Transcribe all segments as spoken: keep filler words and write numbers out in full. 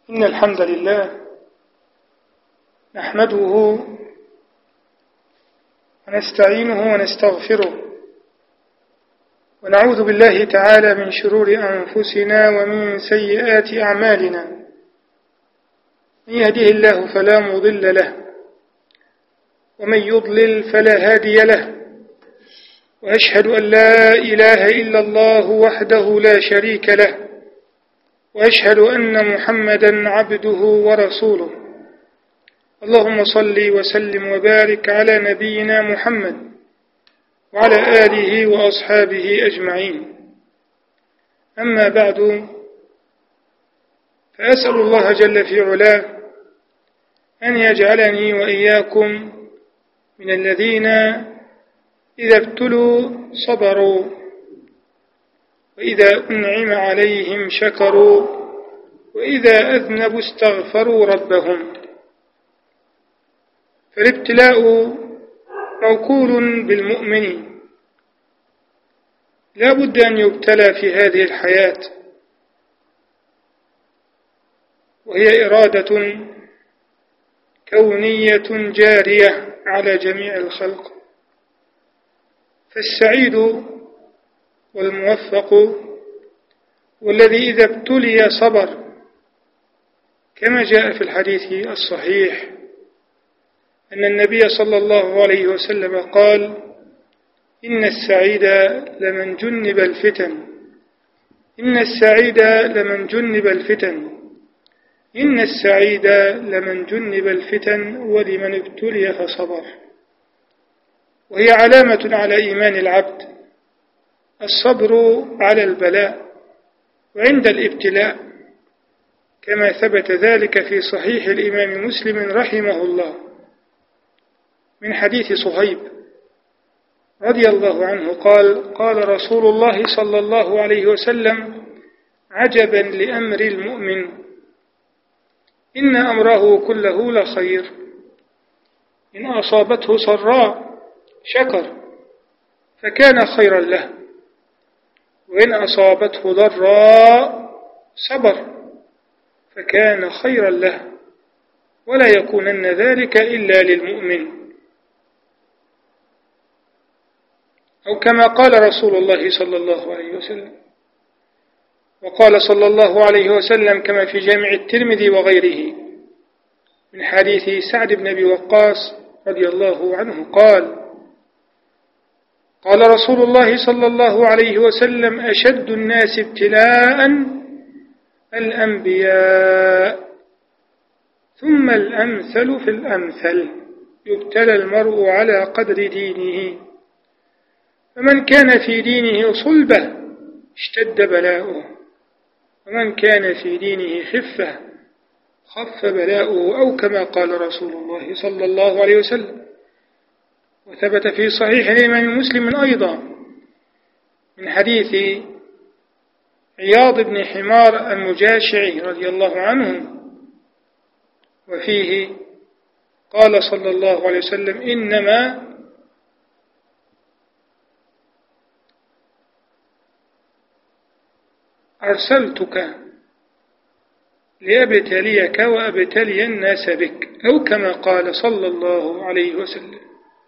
إن الحمد لله نحمده ونستعينه ونستغفره ونعوذ بالله تعالى من شرور أنفسنا ومن سيئات أعمالنا. من يهده الله فلا مضل له ومن يضلل فلا هادي له، وأشهد أن لا إله إلا الله وحده لا شريك له، وأشهد أن محمدا عبده ورسوله. اللهم صل وسلم وبارك على نبينا محمد وعلى آله وأصحابه أجمعين. أما بعد، فأسأل الله جل في علاه أن يجعلني وإياكم من الذين إذا ابتلوا صبروا، وإذا أنعم عليهم شكروا، وإذا أذنبوا استغفروا ربهم. فالابتلاء موكول بالمؤمن، لا بد أن يبتلى في هذه الحياة، وهي إرادة كونية جارية على جميع الخلق. فالسعيد والموفق والذي إذا ابتلي صبر، كما جاء في الحديث الصحيح أن النبي صلى الله عليه وسلم قال: إن السعيد لمن جنب الفتن، إن السعيد لمن جنب الفتن، إن السعيد لمن جنب الفتن ولمن ابتلي فصبر. وهي علامة على إيمان العبد الصبر على البلاء وعند الابتلاء، كما ثبت ذلك في صحيح الإمام مسلم رحمه الله من حديث صهيب رضي الله عنه قال: قال رسول الله صلى الله عليه وسلم: عجبا لأمر المؤمن، إن أمره كله لخير، إن أصابته سراء شكر فكان خيرا له، وإن أصابته ضراء صبر فكان خيرا له، ولا يكونن ذلك إلا للمؤمن. أو كما قال رسول الله صلى الله عليه وسلم. وقال صلى الله عليه وسلم كما في جامع الترمذي وغيره من حديث سعد بن أبي وقاص رضي الله عنه قال: قال رسول الله صلى الله عليه وسلم: أشد الناس ابتلاء الأنبياء، ثم الأمثل في الأمثل، يبتلى المرء على قدر دينه، فمن كان في دينه صلبة اشتد بلاؤه، ومن كان في دينه خفة خف بلاؤه، أو كما قال رسول الله صلى الله عليه وسلم. وثبت في صحيح الإمام مسلم أيضا من حديث عياض بن حمار المجاشعي رضي الله عنه، وفيه قال صلى الله عليه وسلم: إنما أرسلتك لأبتليك وأبتلي الناس بك، أو كما قال صلى الله عليه وسلم.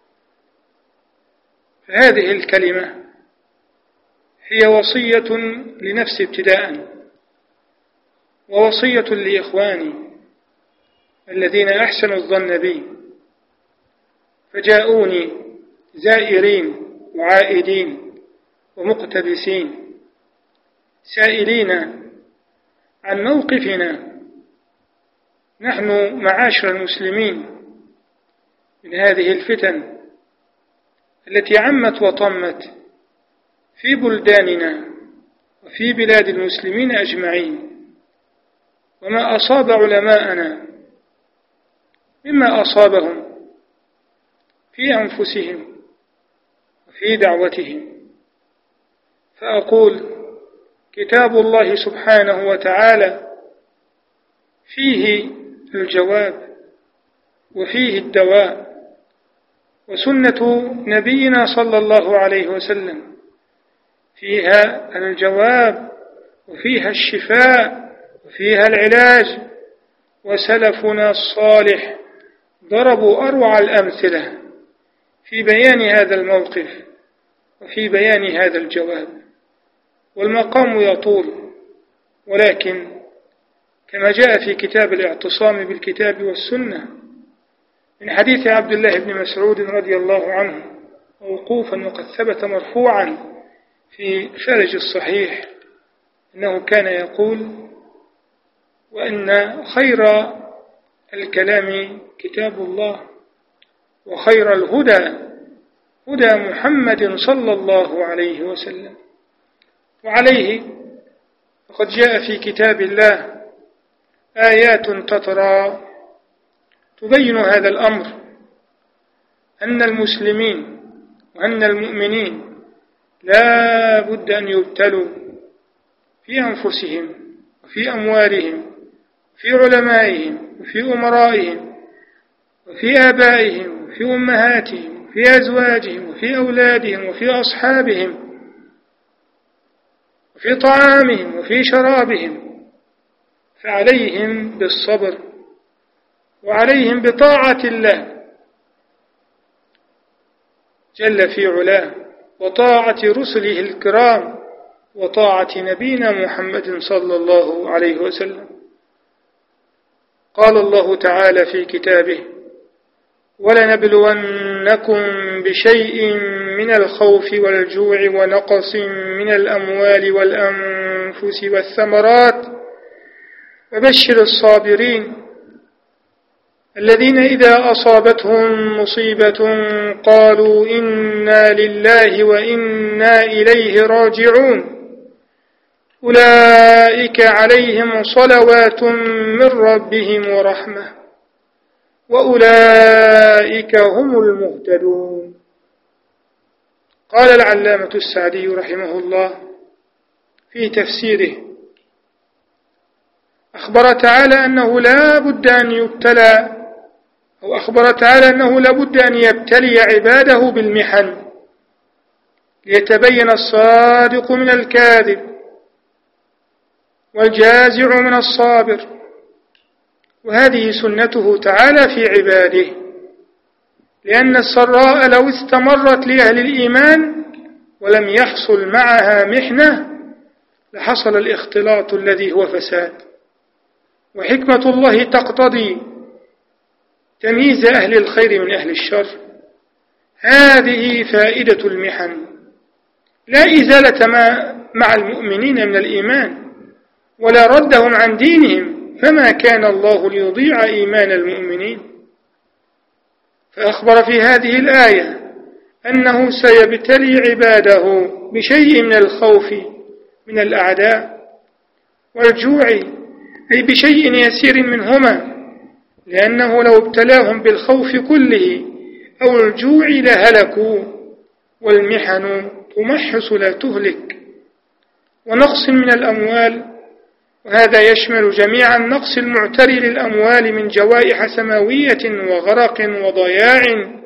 فهذه الكلمة هي وصية لنفسي ابتداء، ووصية لإخواني الذين أحسنوا الظن بي فجاءوني زائرين وعائدين ومقتبسين سائلين عن موقفنا نحن معاشر المسلمين من هذه الفتن التي عمت وطمت في بلداننا وفي بلاد المسلمين أجمعين، وما أصاب علماءنا مما أصابهم في أنفسهم وفي دعوتهم. فأقول: كتاب الله سبحانه وتعالى فيه الجواب وفيه الدواء، وسنة نبينا صلى الله عليه وسلم فيها الجواب وفيها الشفاء وفيها العلاج وسلفنا الصالح ضربوا أروع الأمثلة في بيان هذا الموقف وفي بيان هذا الجواب، والمقام يطول، ولكن كما جاء في كتاب الاعتصام بالكتاب والسنة من حديث عبد الله بن مسعود رضي الله عنه موقوفا وقد ثبت مرفوعا في خارج الصحيح إنه كان يقول: وإن خير الكلام كتاب الله، وخير الهدى هدى محمد صلى الله عليه وسلم. وعليه فقد جاء في كتاب الله آيات تترى تبين هذا الأمر، أن المسلمين وأن المؤمنين لا بد أن يبتلوا في أنفسهم وفي أموالهم وفي علمائهم وفي أمرائهم وفي آبائهم وفي أمهاتهم وفي أزواجهم وفي أولادهم وفي أصحابهم وفي طعامهم وفي شرابهم، فعليهم بالصبر وعليهم بطاعة الله جل في علاه وطاعة رسله الكرام وطاعة نبينا محمد صلى الله عليه وسلم. قال الله تعالى في كتابه: ولنبلونكم بشيء من الخوف والجوع ونقص من الأموال والأنفس والثمرات وبشر الصابرين الذين إذا أصابتهم مصيبة قالوا إنا لله وإنا إليه راجعون أولئك عليهم صلوات من ربهم ورحمة وأولئك هم المهتدون. قال العلامة السعدي رحمه الله في تفسيره: أخبر تعالى أنه لا بد أن يبتلى أو أخبر تعالى أنه لا بد أن يبتلي عباده بالمحن ليتبين الصادق من الكاذب والجازع من الصابر، وهذه سنته تعالى في عباده، لأن السراء لو استمرت لأهل الإيمان ولم يحصل معها محنة لحصل الاختلاط الذي هو فساد، وحكمة الله تقتضي تمييز أهل الخير من أهل الشر. هذه فائدة المحن، لا إزالة ما مع المؤمنين من الإيمان ولا ردهم عن دينهم، فما كان الله ليضيع إيمان المؤمنين. فأخبر في هذه الآية أنه سيبتلي عباده بشيء من الخوف من الأعداء والجوع، أي بشيء يسير منهما، لأنه لو ابتلاهم بالخوف كله أو الجوع لهلكوا، والمحن تمحص لا تهلك. ونقص من الأموال، وهذا يشمل جميع النقص المعتري للأموال من جوائح سماوية وغرق وضياع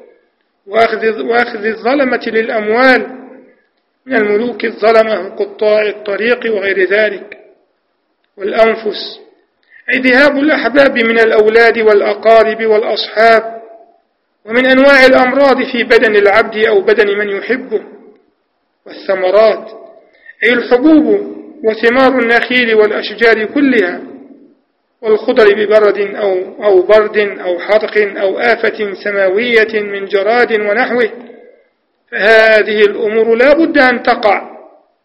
وأخذ الظلمة للأموال من الملوك الظلمة قطاع الطريق وغير ذلك. والأنفس أي ذهاب الأحباب من الأولاد والأقارب والأصحاب، ومن أنواع الأمراض في بدن العبد أو بدن من يحبه. والثمرات أي الحبوب وثمار النخيل والأشجار كلها، والخضر ببرد أو, أو برد أو حرق أو آفة سماوية من جراد ونحوه، فهذه الأمور لا بد أن تقع،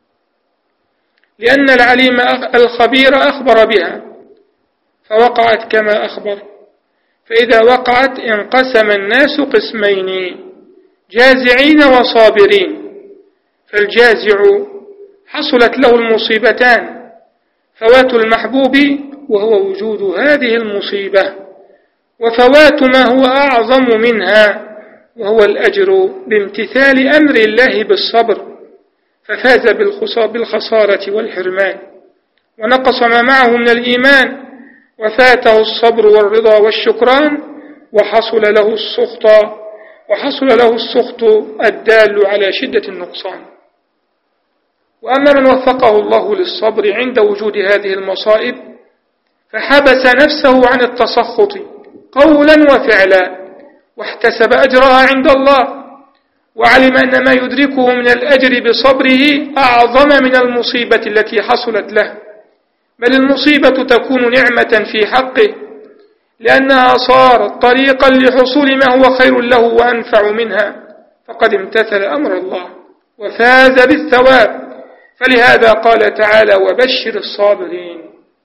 لأن العليم الخبير أخبر بها فوقعت كما أخبر. فإذا وقعت انقسم الناس قسمين: جازعين وصابرين. فالجازع حصلت له المصيبتان: فوات المحبوب وهو وجود هذه المصيبة، وفوات ما هو أعظم منها وهو الأجر بامتثال أمر الله بالصبر، ففاز بالخسارة والحرمان، ونقص ما معه من الإيمان، وفاته الصبر والرضا والشكران، وحصل له السخط وحصل له السخط الدال على شدة النقصان. وأما من وفقه الله للصبر عند وجود هذه المصائب فحبس نفسه عن التسخط قولا وفعلا، واحتسب أجرها عند الله، وعلم أن ما يدركه من الأجر بصبره أعظم من المصيبة التي حصلت له، بل المصيبة تكون نعمة في حقه، لأنها صارت طريقا لحصول ما هو خير له وأنفع منها، فقد امتثل أمر الله وفاز بالثواب. فلهذا قال تعالى: وبشر الصابرين،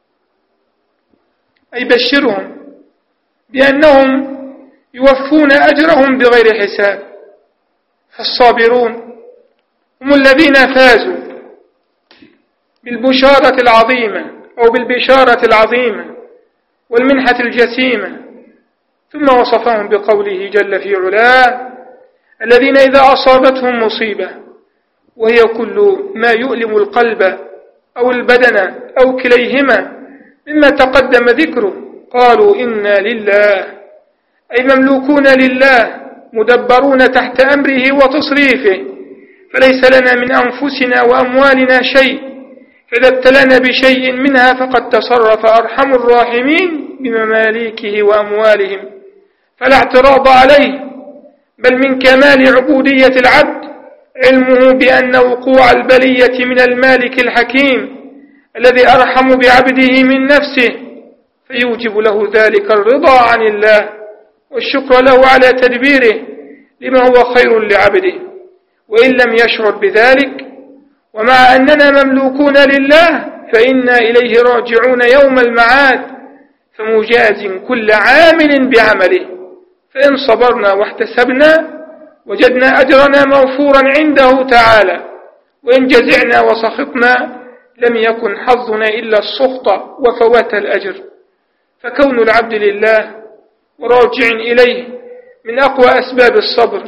أي بشرهم بأنهم يوفون أجرهم بغير حساب. فالصابرون هم الذين فازوا بالبشارة العظيمة أو بالبشارة العظيمة والمنحة الجسيمة. ثم وصفهم بقوله جل في علاه: الذين إذا أصابتهم مصيبة، وهي كل ما يؤلم القلب أو البدن أو كليهما مما تقدم ذكره، قالوا إنا لله، أي مملوكون لله مدبرون تحت أمره وتصريفه، فليس لنا من أنفسنا وأموالنا شيء، فإذا ابتلنا بشيء منها فقد تصرف أرحم الراحمين بمماليكه وأموالهم، فلا اعتراض عليه، بل من كمال عبودية العبد علمه بأن وقوع البلية من المالك الحكيم الذي أرحم بعبده من نفسه، فيوجب له ذلك الرضا عن الله والشكر له على تدبيره لما هو خير لعبده، وإن لم يشعر بذلك. ومع أننا مملوكون لله فإنا إليه راجعون يوم المعاد، فمجاز كل عامل بعمله، فإن صبرنا واحتسبنا وجدنا أجرنا موفورا عنده تعالى، وإن جزعنا وسخطنا لم يكن حظنا إلا السخط وفوات الأجر. فكون العبد لله وراجع إليه من أقوى أسباب الصبر.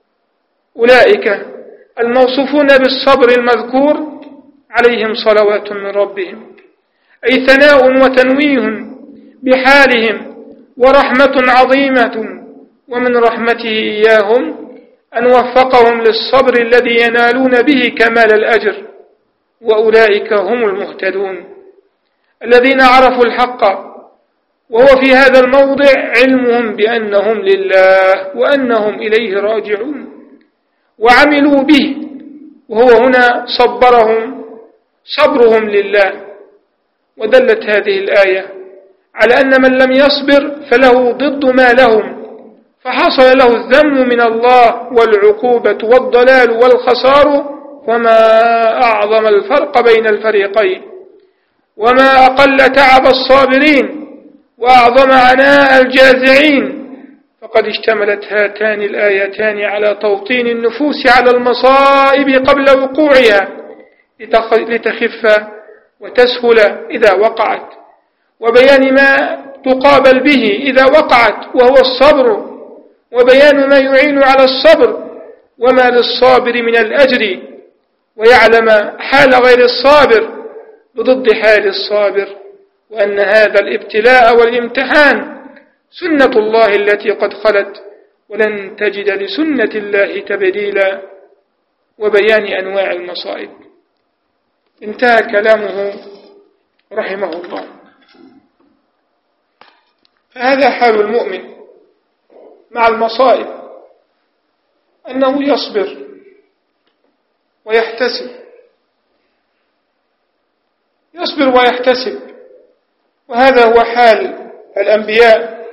أولئك الموصوفون بالصبر المذكور عليهم صلوات من ربهم، أي ثناء وتنويه بحالهم ورحمة عظيمة، ومن رحمته إياهم أن وفقهم للصبر الذي ينالون به كمال الأجر. وأولئك هم المهتدون الذين عرفوا الحق، وهو في هذا الموضع علمهم بأنهم لله وأنهم إليه راجعون، وعملوا به، وهو هنا صبرهم صبرهم لله. ودلت هذه الآية على أن من لم يصبر فله ضد ما لهم، فحصل له الذم من الله والعقوبة والضلال والخسار، وما أعظم الفرق بين الفريقين، وما أقل تعب الصابرين وأعظم عناء الجازعين. فقد اشتملت هاتان الآيتان على توطين النفوس على المصائب قبل وقوعها لتخف وتسهل إذا وقعت، وبيان ما تقابل به إذا وقعت وهو الصبر، وبيان ما يعين على الصبر وما للصابر من الأجر، ويعلم حال غير الصابر بضد حال الصابر، وأن هذا الابتلاء والامتحان سنة الله التي قد خلت، ولن تجد لسنة الله تبديلا، وبيان أنواع المصائب. انتهى كلامه رحمه الله. فهذا حال المؤمن مع المصائب، أنه يصبر ويحتسب، يصبر ويحتسب، وهذا هو حال الأنبياء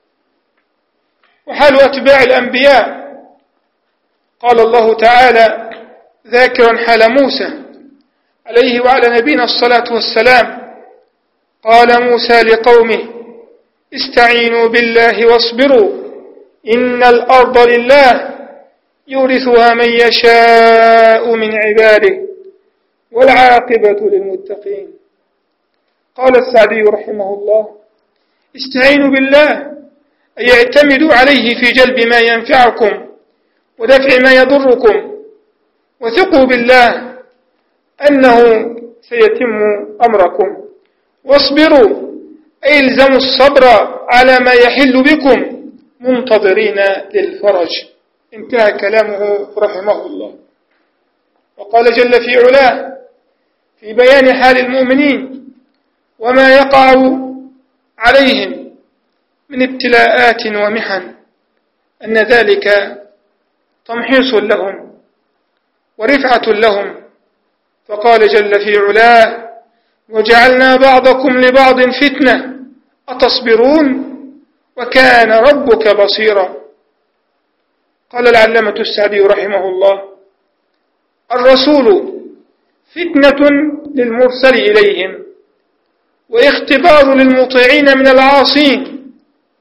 وحال أتباع الأنبياء. قال الله تعالى ذاكرا حال موسى عليه وعلى نبينا الصلاة والسلام: قال موسى لقومه استعينوا بالله واصبروا إن الأرض لله يورثها من يشاء من عباده والعاقبة للمتقين. قال السعدي رحمه الله: استعينوا بالله أي اعتمدوا عليه في جلب ما ينفعكم ودفع ما يضركم، وثقوا بالله أنه سيتم أمركم، واصبروا أي الزموا الصبر على ما يحل بكم منتظرين للفرج. انتهى كلامه رحمه الله. وقال جل في علاه في بيان حال المؤمنين وما يقع عليهم من ابتلاءات ومحن أن ذلك تمحيص لهم ورفعة لهم. فقال جل في علاه: وجعلنا بعضكم لبعض فتنة أتصبرون وكان ربك بصيرا. قال العلامة السعدي رحمه الله: الرسول فتنة للمرسل إليهم واختبار للمطيعين من العاصين،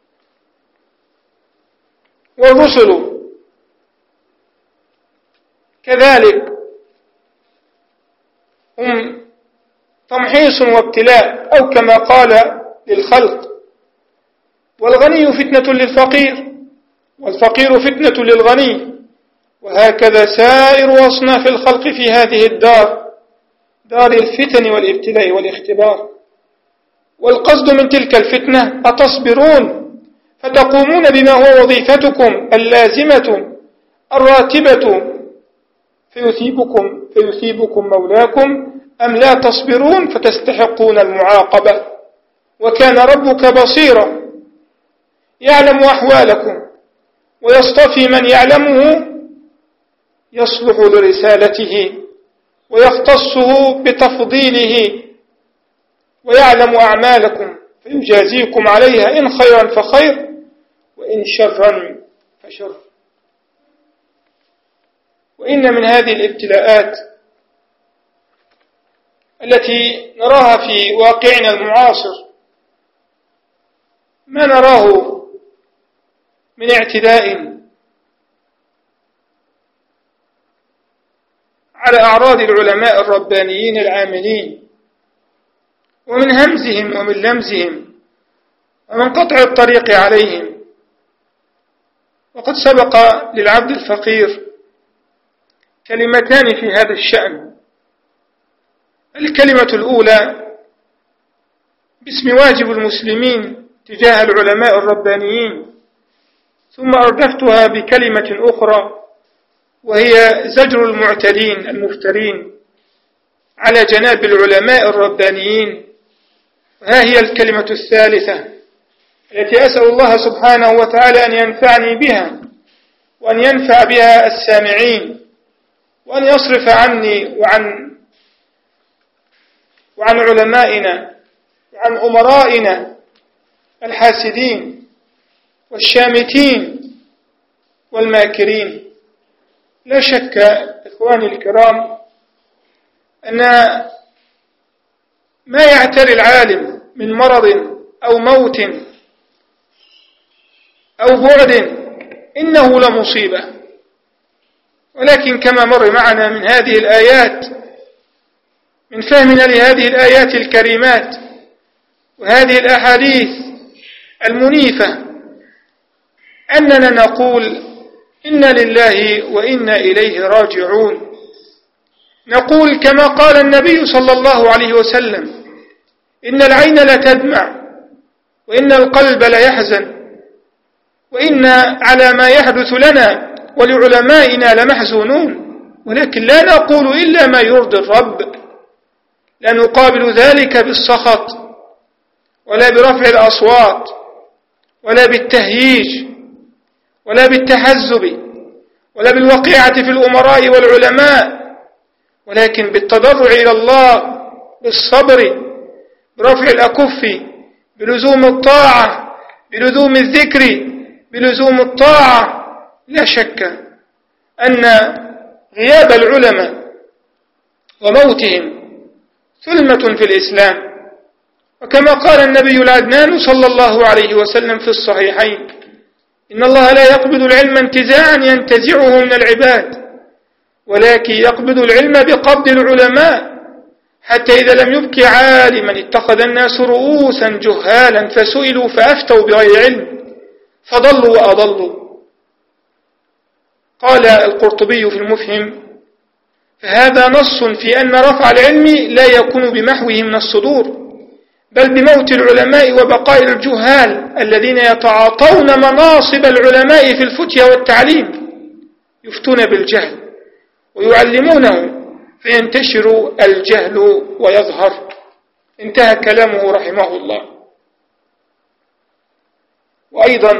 والرسل كذلك هم تمحيص وابتلاء، أو كما قال للخلق: والغني فتنة للفقير والفقير فتنة للغني. وهكذا سائر أصناف الخلق في هذه الدار، دار الفتن والابتلاء والاختبار. والقصد من تلك الفتنة: أتصبرون فتقومون بما هو وظيفتكم اللازمة الراتبة فيثيبكم, فيثيبكم مولاكم، أم لا تصبرون فتستحقون المعاقبة. وكان ربك بصيرا يعلم أحوالكم ويصطفي من يعلمه يصلح لرسالته ويختصه بتفضيله، ويعلم أعمالكم فيجازيكم عليها إن خيرا فخير وإن شرا فشر. وإن من هذه الابتلاءات التي نراها في واقعنا المعاصر ما نراه من اعتداء على أعراض العلماء الربانيين العاملين، ومن همزهم ومن لمزهم ومن قطع الطريق عليهم. وقد سبق للعبد الفقير كلمتان في هذا الشأن. الكلمة الأولى باسم واجب المسلمين تجاه العلماء الربانيين، ثم أردفتها بكلمة أخرى وهي زجر المعتدين المفترين على جناب العلماء الربانيين. وها هي الكلمة الثالثة التي أسأل الله سبحانه وتعالى أن ينفعني بها وأن ينفع بها السامعين، وأن يصرف عني وعن وعن علمائنا وعن أمرائنا الحاسدين والشامتين والماكرين. لا شك إخواني الكرام أن ما يعتري العالم من مرض أو موت أو بعد إنه لمصيبة، ولكن كما مر معنا من هذه الآيات، من فهمنا لهذه الآيات الكريمات وهذه الأحاديث المنيفة، أننا نقول إنا لله وإنا إليه راجعون. نقول كما قال النبي صلى الله عليه وسلم: إن العين لتدمع وإن القلب ليحزن وإن على ما يحدث لنا ولعلمائنا لمحزونون، ولكن لا نقول إلا ما يرضي الرب، لا نقابل ذلك بالسخط ولا برفع الأصوات ولا بالتهييج ولا بالتحزب ولا بالوقيعة في الأمراء والعلماء، ولكن بالتضرع إلى الله، بالصبر، برفع الأكف، بلزوم الطاعة، بلزوم الذكر، بلزوم الطاعة. لا شك أن غياب العلماء وموتهم ثلمة في الإسلام. وكما قال النبي العدنان صلى الله عليه وسلم في الصحيحين: إن الله لا يقبض العلم انتزاعا ينتزعه من العباد، ولكن يقبض العلم بقبض العلماء، حتى إذا لم يبق عالما اتخذ الناس رؤوسا جهالا فسئلوا فأفتوا بغير علم فضلوا وأضلوا. قال القرطبي في المفهم: فهذا نص في أن رفع العلم لا يكون بمحوه من الصدور، بل بموت العلماء وبقاء الجهال الذين يتعاطون مناصب العلماء في الفتيا والتعليم، يفتون بالجهل ويعلمونه فينتشر الجهل ويظهر. انتهى كلامه رحمه الله. وأيضا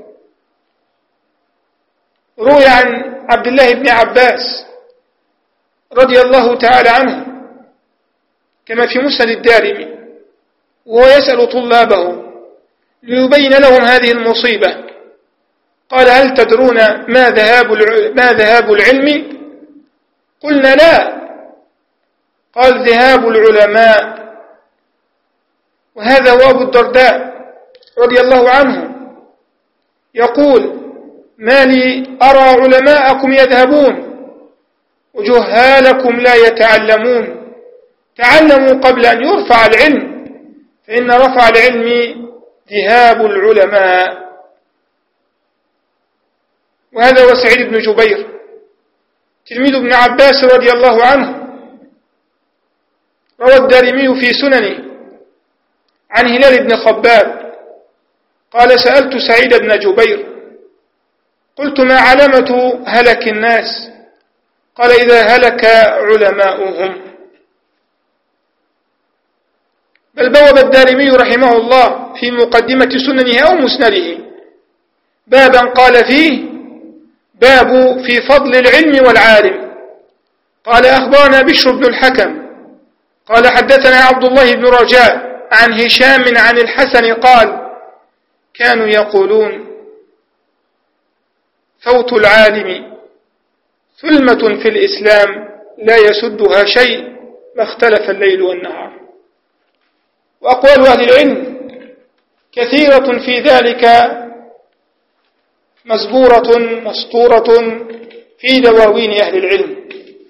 روي عن عبد الله بن عباس رضي الله تعالى عنه كما في مسند الدارمي، وهو يسأل طلابه ليبين لهم هذه المصيبة، قال: هل تدرون ما ذهاب ما ذهاب العلم؟ قلنا: لا. قال: ذهاب العلماء. وهذا هو أبو الدرداء رضي الله عنه يقول: ما لي أرى علماءكم يذهبون وجهالكم لا يتعلمون، تعلموا قبل أن يرفع العلم، فإن رفع العلم ذهاب العلماء. وهذا هو سعيد بن جبير تلميذ ابن عباس رضي الله عنه، روى الدارمي في سننه عن هلال بن خباب قال: سألت سعيد بن جبير قلت: ما علامة هلك الناس؟ قال: إذا هلك علماؤهم. بل بوب الدارمي رحمه الله في مقدمة سننه أو مسنده بابا قال فيه: باب في فضل العلم والعالم. قال: أخبرنا بشر بن الحكم قال: حدثنا عبد الله بن رجاء عن هشام عن الحسن قال: كانوا يقولون: فوت العالم ثلمة في الإسلام لا يسدها شيء ما اختلف الليل والنهار. وأقوال أهل العلم كثيرة في ذلك مزبورة مسطورة في دواوين أهل العلم،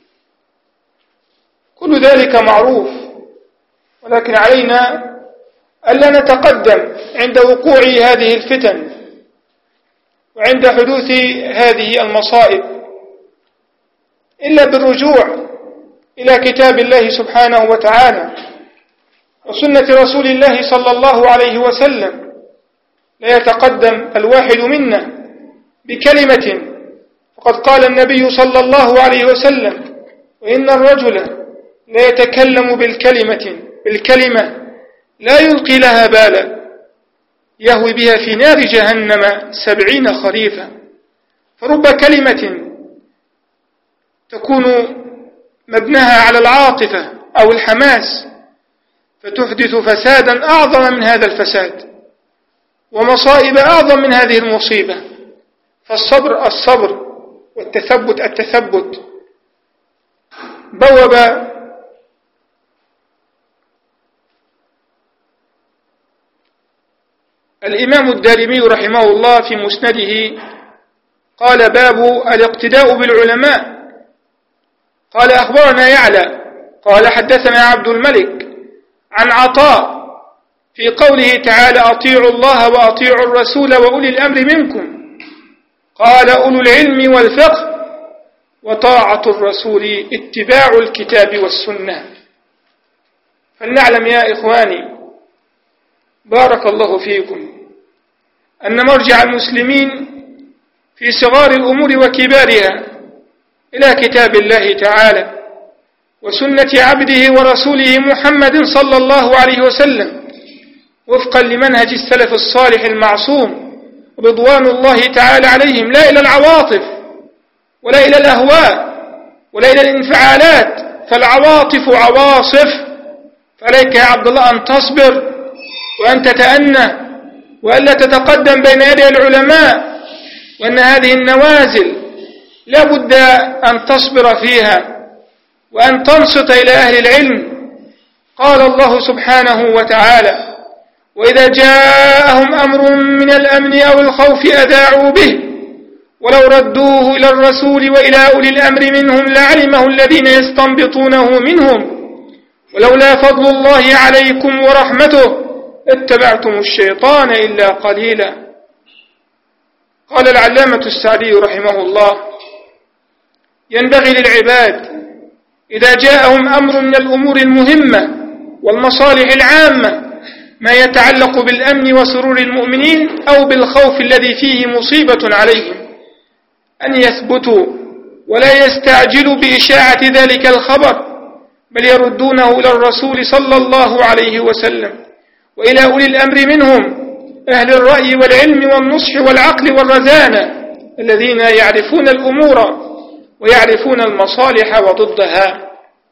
كل ذلك معروف، ولكن علينا ألا نتقدم عند وقوع هذه الفتن وعند حدوث هذه المصائب إلا بالرجوع إلى كتاب الله سبحانه وتعالى وسنة رسول الله صلى الله عليه وسلم. لا يتقدم الواحد منا بكلمة، فقد قال النبي صلى الله عليه وسلم: وإن الرجل لا يتكلم بالكلمة بالكلمة لا يلقي لها بالا يهوي بها في نار جهنم سبعين خريفا. فرب كلمة تكون مبناها على العاطفة أو الحماس فتحدث فسادا أعظم من هذا الفساد ومصائب أعظم من هذه المصيبة. فالصبر الصبر والتثبت التثبت. بوب الإمام الدارمي رحمه الله في مسنده قال: باب الاقتداء بالعلماء. قال: أخبرنا يعلى قال: حدثنا عبد الملك عن عطاء في قوله تعالى: أطيعوا الله وأطيعوا الرسول وأولي الأمر منكم. قال: أولو العلم والفقه، وطاعة الرسول اتباع الكتاب والسنة. فلنعلم يا إخواني بارك الله فيكم أن مرجع المسلمين في صغار الأمور وكبارها إلى كتاب الله تعالى وسنة عبده ورسوله محمد صلى الله عليه وسلم وفقا لمنهج السلف الصالح المعصوم رضوان الله تعالى عليهم، لا إلى العواطف ولا إلى الأهواء ولا إلى الانفعالات، فالعواطف عواصف. فعليك يا عبد الله أن تصبر وأن تتأنى وألا تتقدم بين يدي العلماء، وأن هذه النوازل لا بد أن تصبر فيها وأن تنصت إلى أهل العلم. قال الله سبحانه وتعالى: وإذا جاءهم أمر من الأمن أو الخوف أذاعوا به ولو ردوه إلى الرسول وإلى أولي الأمر منهم لعلمه الذين يستنبطونه منهم ولولا فضل الله عليكم ورحمته اتبعتم الشيطان إلا قليلا. قال العلامة السعدي رحمه الله: ينبغي للعباد إذا جاءهم أمر من الأمور المهمة والمصالح العامة ما يتعلق بالأمن وسرور المؤمنين أو بالخوف الذي فيه مصيبة عليهم أن يثبتوا ولا يستعجلوا بإشاعة ذلك الخبر، بل يردونه إلى الرسول صلى الله عليه وسلم وإلى أولي الأمر منهم أهل الرأي والعلم والنصح والعقل والرزانة الذين يعرفون الأمور ويعرفون المصالح وضدها.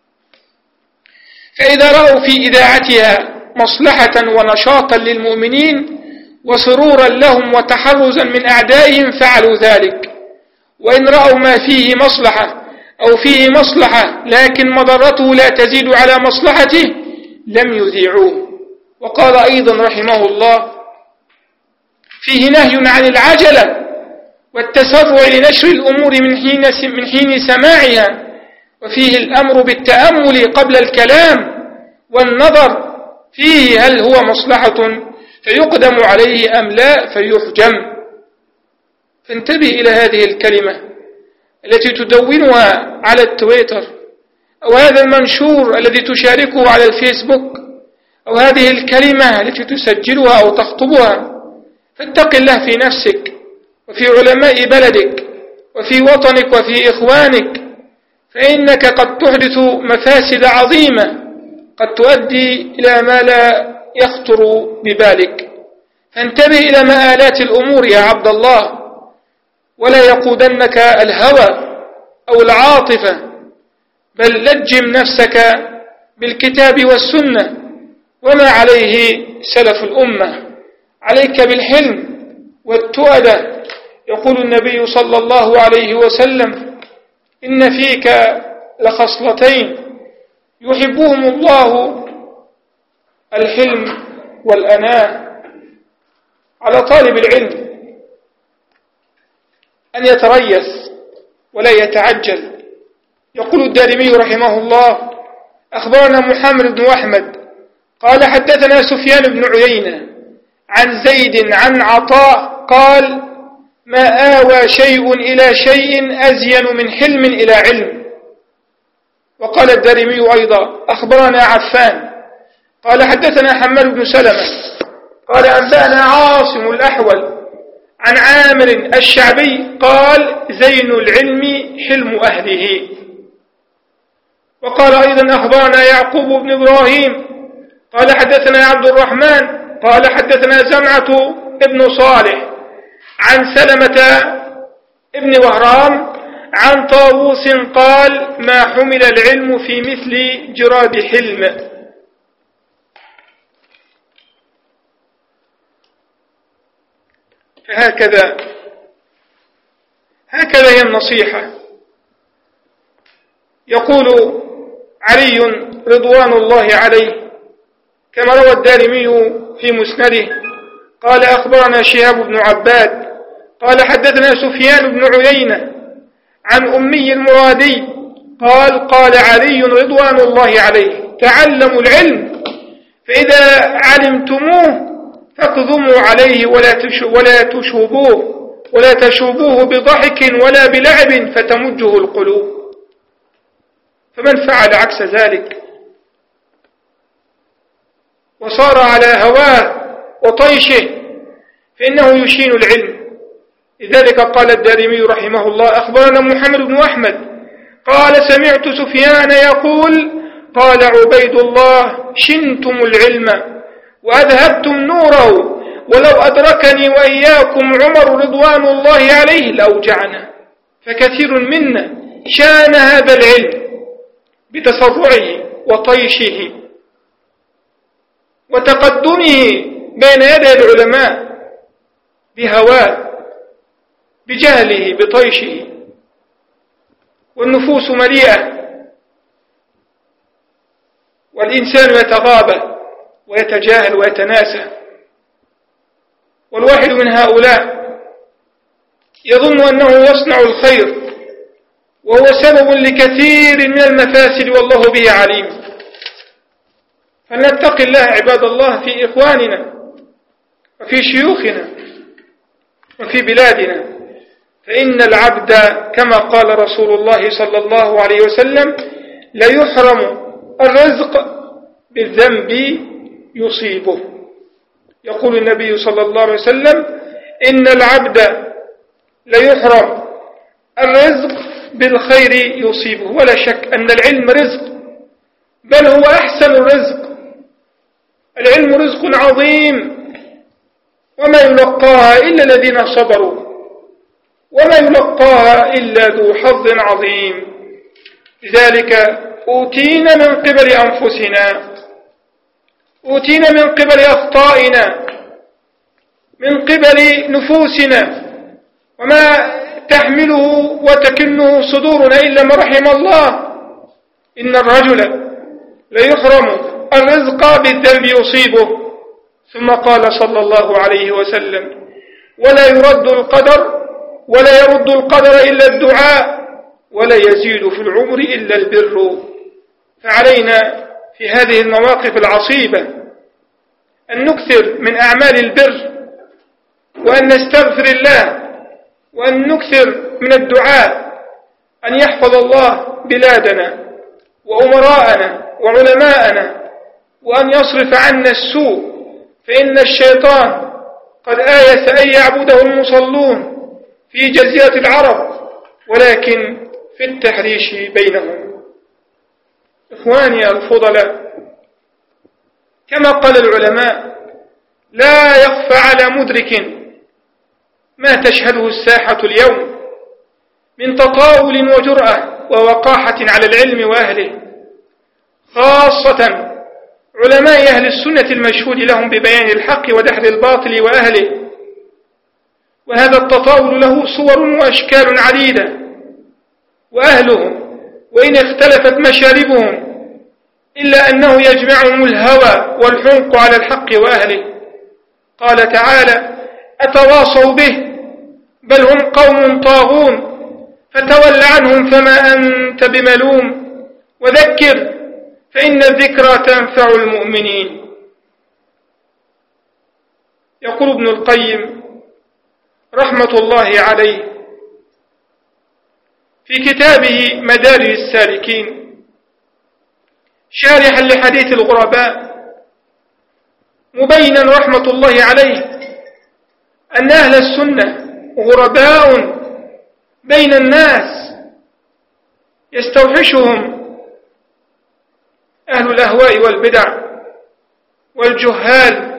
فإذا رأوا في إذاعتها مصلحة ونشاطا للمؤمنين وسرورا لهم وتحرزا من أعدائهم فعلوا ذلك، وإن رأوا ما فيه مصلحة أو فيه مصلحة لكن مضرته لا تزيد على مصلحته لم يذيعوه. وقال أيضا رحمه الله: فيه نهي عن العجلة والتسرع لنشر الأمور من حين من حين سماعها، وفيه الأمر بالتأمل قبل الكلام والنظر فيه هل هو مصلحة فيقدم عليه أم لا فيحجم. فانتبه إلى هذه الكلمة التي تدونها على التويتر، أو هذا المنشور الذي تشاركه على الفيسبوك، أو هذه الكلمة التي تسجلها أو تخطبها. فاتق الله في نفسك وفي علماء بلدك وفي وطنك وفي إخوانك، فإنك قد تحدث مفاسد عظيمة قد تؤدي إلى ما لا يخطر ببالك. فانتبه إلى مآلات الأمور يا عبد الله، ولا يقودنك الهوى أو العاطفة، بل لجم نفسك بالكتاب والسنة وما عليه سلف الأمة. عليك بالحلم والتؤدة. يقول النبي صلى الله عليه وسلم: إن فيك لخصلتين يحبهم الله، الحلم والأناة. على طالب العلم أن يتريث ولا يتعجل. يقول الدارمي رحمه الله: أخبرنا محمد بن أحمد قال حدثنا سفيان بن عيينة عن زيد عن عطاء قال: ما آوى شيء إلى شيء أزين من حلم إلى علم. وقال الدارمي أيضا: أخبرنا عفان قال حدثنا حماد بن سلمة قال أنبأنا عاصم الأحول عن عامر الشعبي قال: زين العلم حلم أهله. وقال أيضا: أخبرنا يعقوب بن إبراهيم قال حدثنا عبد الرحمن قال حدثنا زمعة ابن صالح عن سلمة ابن وهرام عن طاووس قال: ما حمل العلم في مثل جراد حلم. فهكذا هكذا هي النصيحة. يقول علي رضوان الله عليه كما روى الدارمي في مسنده قال: أخبرنا شهاب بن عباد قال حدثنا سفيان بن عيينة عن أمي المرادي قال: قال علي رضوان الله عليه: تعلموا العلم فإذا علمتموه فاقدموا عليه ولا تشوبوه ولا تشوبوه بضحك ولا بلعب فتمجه القلوب. فمن فعل عكس ذلك وصار على هواه وطيشه فإنه يشين العلم. لذلك قال الدارمي رحمه الله: أخبرنا محمد بن أحمد قال: سمعت سفيان يقول: قال عبيد الله: شنتم العلم وأذهبتم نوره، ولو أدركني وإياكم عمر رضوان الله عليه لأوجعنا. فكثير منا شان هذا العلم بتسرعه وطيشه وتقدمه بين يدي العلماء بهواه بجهله بطيشه، والنفوس مليئة والإنسان يتغابى ويتجاهل ويتناسى. والواحد من هؤلاء يظن أنه يصنع الخير وهو سبب لكثير من المفاسد والله به عليم. فلنتقي الله عباد الله في إخواننا وفي شيوخنا وفي بلادنا، فإن العبد كما قال رسول الله صلى الله عليه وسلم: لا يحرم الرزق بالذنب يصيبه. يقول النبي صلى الله عليه وسلم: إن العبد لا يحرم الرزق بالخير يصيبه. ولا شك أن العلم رزق، بل هو أحسن الرزق. العلم رزق عظيم وما يلقاها إلا الذين صبروا وما يلقاها إلا ذو حظ عظيم. لذلك أوتينا من قبل أنفسنا، أوتينا من قبل أخطائنا، من قبل نفوسنا، وما تحمله وتكنه صدورنا إلا ما رحم الله. إن الرجل ليحرم الرزق بالذنب يصيبه. ثم قال صلى الله عليه وسلم: ولا يرد القدر ولا يرد القدر إلا الدعاء، ولا يزيد في العمر إلا البر. فعلينا في هذه المواقف العصيبة أن نكثر من أعمال البر، وأن نستغفر الله، وأن نكثر من الدعاء أن يحفظ الله بلادنا وأمراءنا وعلماءنا، وأن يصرف عنا السوء، فإن الشيطان قد آيس أن يعبده المصلون في جزيرة العرب، ولكن في التحريش بينهم. إخواني الفضلاء، كما قال العلماء: لا يخفى على مدرك ما تشهده الساحة اليوم من تطاول وجرأة ووقاحة على العلم وأهله، خاصة علماء أهل السنة المشهود لهم ببيان الحق ودحر الباطل وأهله. وهذا التطاول له صور وأشكال عديدة، وأهلهم وإن اختلفت مشاربهم إلا أنه يجمعهم الهوى والحنق على الحق وأهله. قال تعالى: أتواصوا به بل هم قوم طاغون فتول عنهم فما أنت بملوم وذكر فإن الذكرى تنفع المؤمنين. يقول ابن القيم رحمة الله عليه في كتابه مدارج السالكين شارحا لحديث الغرباء، مبينا رحمة الله عليه أن أهل السنة غرباء بين الناس يستوحشهم أهل الأهواء والبدع والجهال،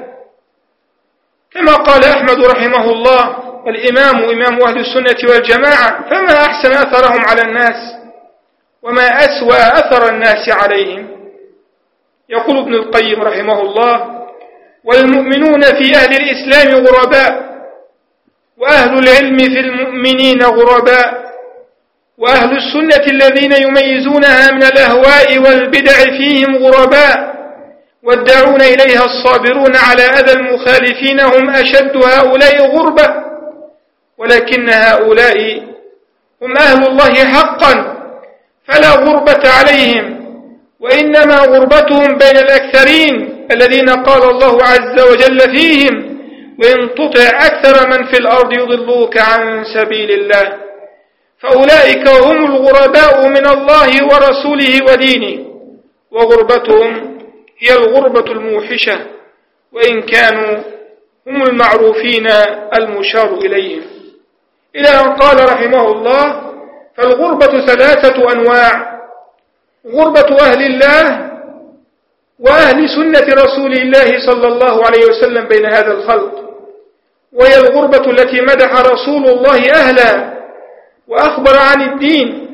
كما قال أحمد رحمه الله: الإمام إمام أهل السنة والجماعة، فما أحسن أثرهم على الناس وما أسوأ أثر الناس عليهم. يقول ابن القيم رحمه الله: والمؤمنون في أهل الإسلام غرباء، وأهل العلم في المؤمنين غرباء، وأهل السنة الذين يميزونها من الأهواء والبدع فيهم غرباء، والداعون إليها الصابرون على أذى المخالفين هم أشد هؤلاء غربة، ولكن هؤلاء هم أهل الله حقا فلا غربة عليهم، وإنما غربتهم بين الأكثرين الذين قال الله عز وجل فيهم: وإن تطع أكثر من في الأرض يضلوك عن سبيل الله. فأولئك هم الغرباء من الله ورسوله ودينه، وغربتهم هي الغربة الموحشة، وإن كانوا هم المعروفين المشار إليهم. إلى أن قال رحمه الله: فالغربة ثلاثة أنواع: غربة أهل الله وأهل سنة رسول الله صلى الله عليه وسلم بين هذا الخلق، وهي الغربة التي مدح رسول الله أهلها وأخبر عن الدين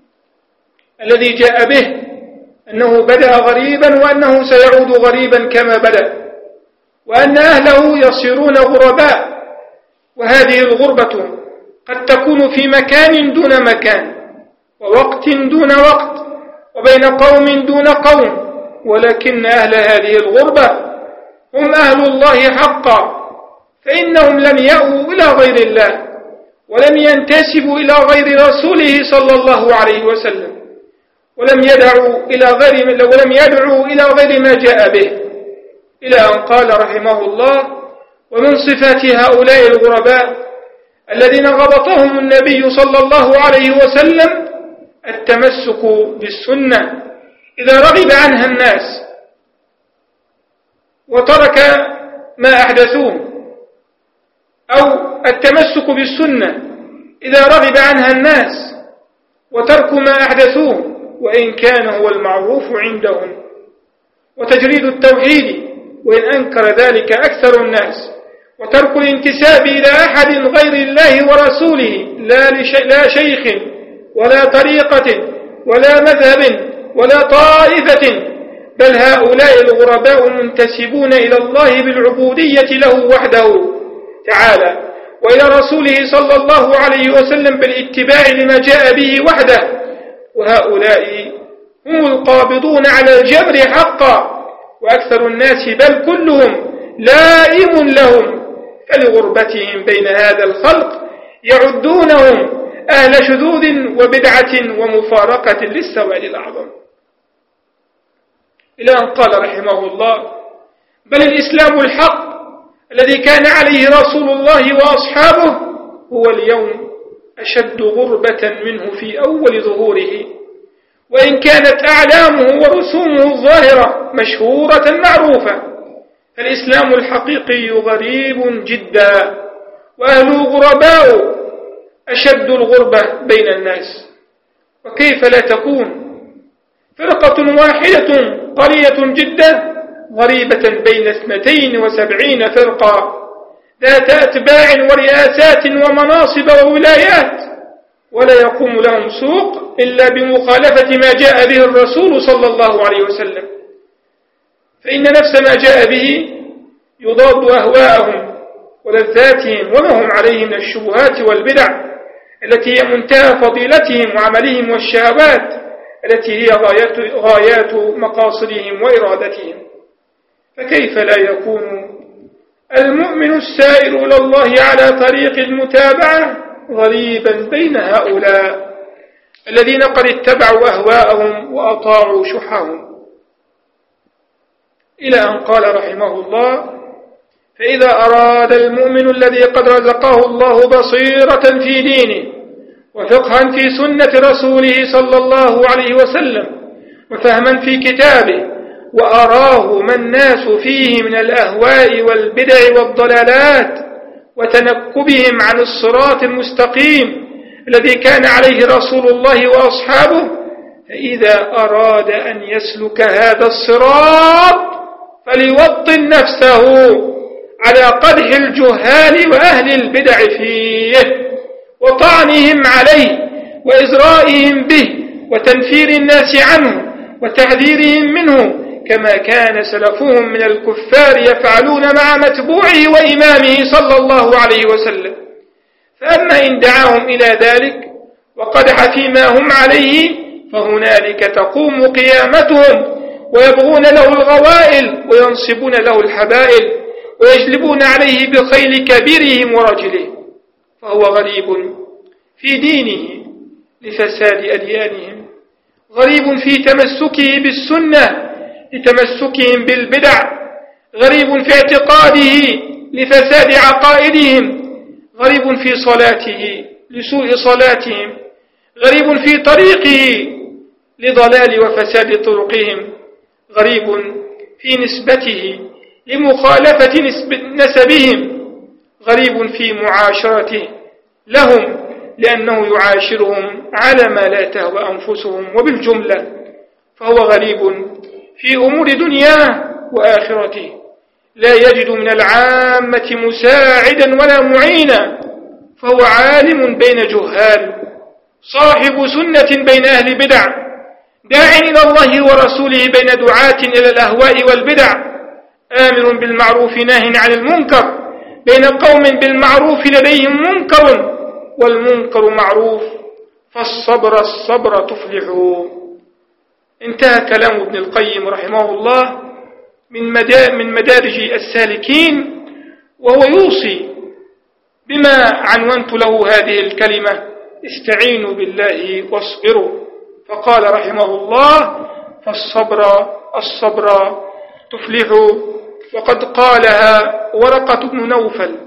الذي جاء به أنه بدأ غريبا وأنه سيعود غريبا كما بدأ، وأن أهله يصيرون غرباء. وهذه الغربة قد تكون في مكان دون مكان، ووقت دون وقت، وبين قوم دون قوم، ولكن أهل هذه الغربة هم أهل الله حقا، فإنهم لم يأووا إلى غير الله ولم ينتسبوا إلى غير رسوله صلى الله عليه وسلم، ولم يدعوا إلى غير ولم يدعوا إلى غير ما جاء به. إلى أن قال رحمه الله: ومن صفات هؤلاء الغرباء الذين غبطهم النبي صلى الله عليه وسلم التمسك بالسنة إذا رغب عنها الناس وترك ما أحدثوه، أو التمسك بالسنة إذا رغب عنها الناس وترك ما أحدثوه وإن كان هو المعروف عندهم، وتجريد التوحيد وإن أنكر ذلك أكثر الناس، وترك الانتساب إلى أحد غير الله ورسوله، لا, لا شيخ ولا طريقة ولا مذهب ولا طائفة، بل هؤلاء الغرباء منتسبون إلى الله بالعبودية له وحده تعالى، وإلى رسوله صلى الله عليه وسلم بالاتباع لما جاء به وحده، وهؤلاء هم القابضون على الجبر حقا، وأكثر الناس بل كلهم لائم لهم، فلغربتهم بين هذا الخلق يعدونهم أهل شذوذ وبدعة ومفارقة للسواد الأعظم. إلى أن قال رحمه الله: بل الإسلام الحق الذي كان عليه رسول الله وأصحابه هو اليوم أشد غربة منه في أول ظهوره، وإن كانت أعلامه ورسومه الظاهرة مشهورة معروفة، فالإسلام الحقيقي غريب جدا، وأهله غرباء أشد الغربة بين الناس. وكيف لا تكون فرقة واحدة قليلة جدا غريبة بين اثنتين وسبعين فرقة ذات أتباع ورئاسات ومناصب وولايات، ولا يقوم لهم سوق إلا بمخالفة ما جاء به الرسول صلى الله عليه وسلم، فإن نفس ما جاء به يضاد أهواءهم ولذاتهم وما هم عليه من الشبهات والبدع التي هي منتهى فضيلتهم وعملهم والشهوات التي هي غايات, غايات مقاصدهم وإرادتهم. فكيف لا يكون المؤمن السائر إلى الله على طريق المتابعة غريبا بين هؤلاء الذين قد اتبعوا أهواءهم وأطاعوا شحهم؟ إلى أن قال رحمه الله: فإذا أراد المؤمن الذي قد رزقه الله بصيرة في دينه وفقها في سنة رسوله صلى الله عليه وسلم وفهما في كتابه، وأراه ما الناس فيه من الأهواء والبدع والضلالات وتنكبهم عن الصراط المستقيم الذي كان عليه رسول الله وأصحابه، فإذا أراد أن يسلك هذا الصراط فليوطن نفسه على قدح الجهال وأهل البدع فيه وطعنهم عليه وإزرائهم به وتنفير الناس عنه وتحذيرهم منه، كما كان سلفهم من الكفار يفعلون مع متبوعه وإمامه صلى الله عليه وسلم. فأما إن دعاهم إلى ذلك وقدح فيما هم عليه فهنالك تقوم قيامتهم ويبغون له الغوائل وينصبون له الحبائل ويجلبون عليه بخيل كبيرهم ورجله، فهو غريب في دينه لفساد أديانهم، غريب في تمسكه بالسنة لتمسكهم بالبدع، غريب في اعتقاده لفساد عقائدهم، غريب في صلاته لسوء صلاتهم، غريب في طريقه لضلال وفساد طرقهم، غريب في نسبته لمخالفة نسبهم، غريب في معاشرته لهم لأنه يعاشرهم على ما لا تهوى أنفسهم، وبالجملة فهو غريب في أمور دنياه وآخرته، لا يجد من العامة مساعدا ولا معينا، فهو عالم بين جهال، صاحب سنة بين أهل بدع، داع إلى الله ورسوله بين دعاة إلى الأهواء والبدع، آمر بالمعروف ناه عن المنكر بين قوم بالمعروف لديهم منكر والمنكر معروف، فالصبر الصبر تفلحوا. انتهى كلام ابن القيم رحمه الله من مدارج السالكين، وهو يوصي بما عنونت له هذه الكلمة: استعينوا بالله واصبروا. فقال رحمه الله: فالصبر الصبر تفلحوا. وقد قالها ورقة بن نوفل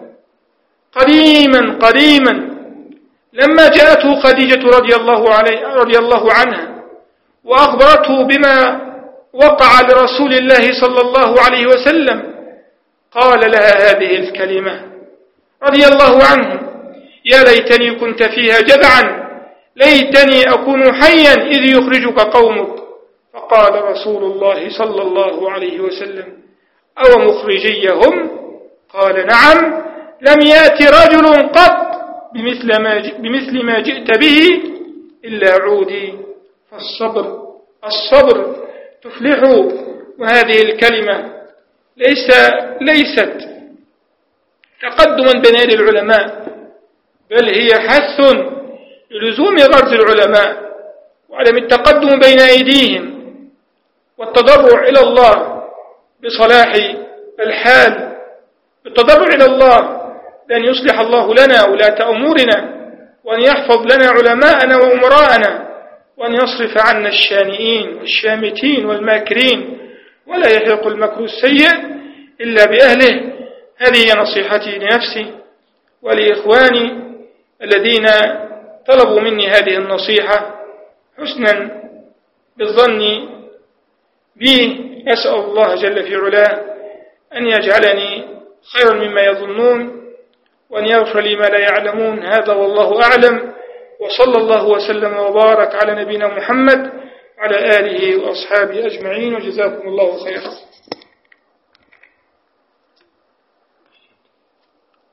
قديما قديما لما جاءته خديجة رضي الله, عليه رضي الله عنها وأخبرته بما وقع لرسول الله صلى الله عليه وسلم، قال لها هذه الكلمة رضي الله عنه: يا ليتني كنت فيها جذعا، ليتني أكون حيا إذ يخرجك قومك. فقال رسول الله صلى الله عليه وسلم: أو مخرجيهم؟ قال نعم لم يأتي رجل قط بمثل ما, بمثل ما جئت به إلا عودي. فالصبر الصبر تفلح. وهذه الكلمة ليس ليست تقدما بين يدي العلماء، بل هي حث للزوم غرز العلماء وعدم التقدم بين أيديهم، والتضرع إلى الله بصلاح الحال، بالتضرع إلى الله لأن يصلح الله لنا ولاة أمورنا، وأن يحفظ لنا علماءنا وأمراءنا، وأن يصرف عنا الشانئين والشامتين والماكرين، ولا يحيق المكر السيء إلا بأهله. هذه نصيحتي لنفسي ولإخواني الذين طلبوا مني هذه النصيحة حسنا بالظن بي. أسأل الله جل في علاه أن يجعلني خيرا مما يظنون، وأن يغفر لي ما لا يعلمون. هذا والله أعلم، وصلى الله وسلم وبارك على نبينا محمد وعلى آله وأصحابه أجمعين، وجزاكم الله خيرا.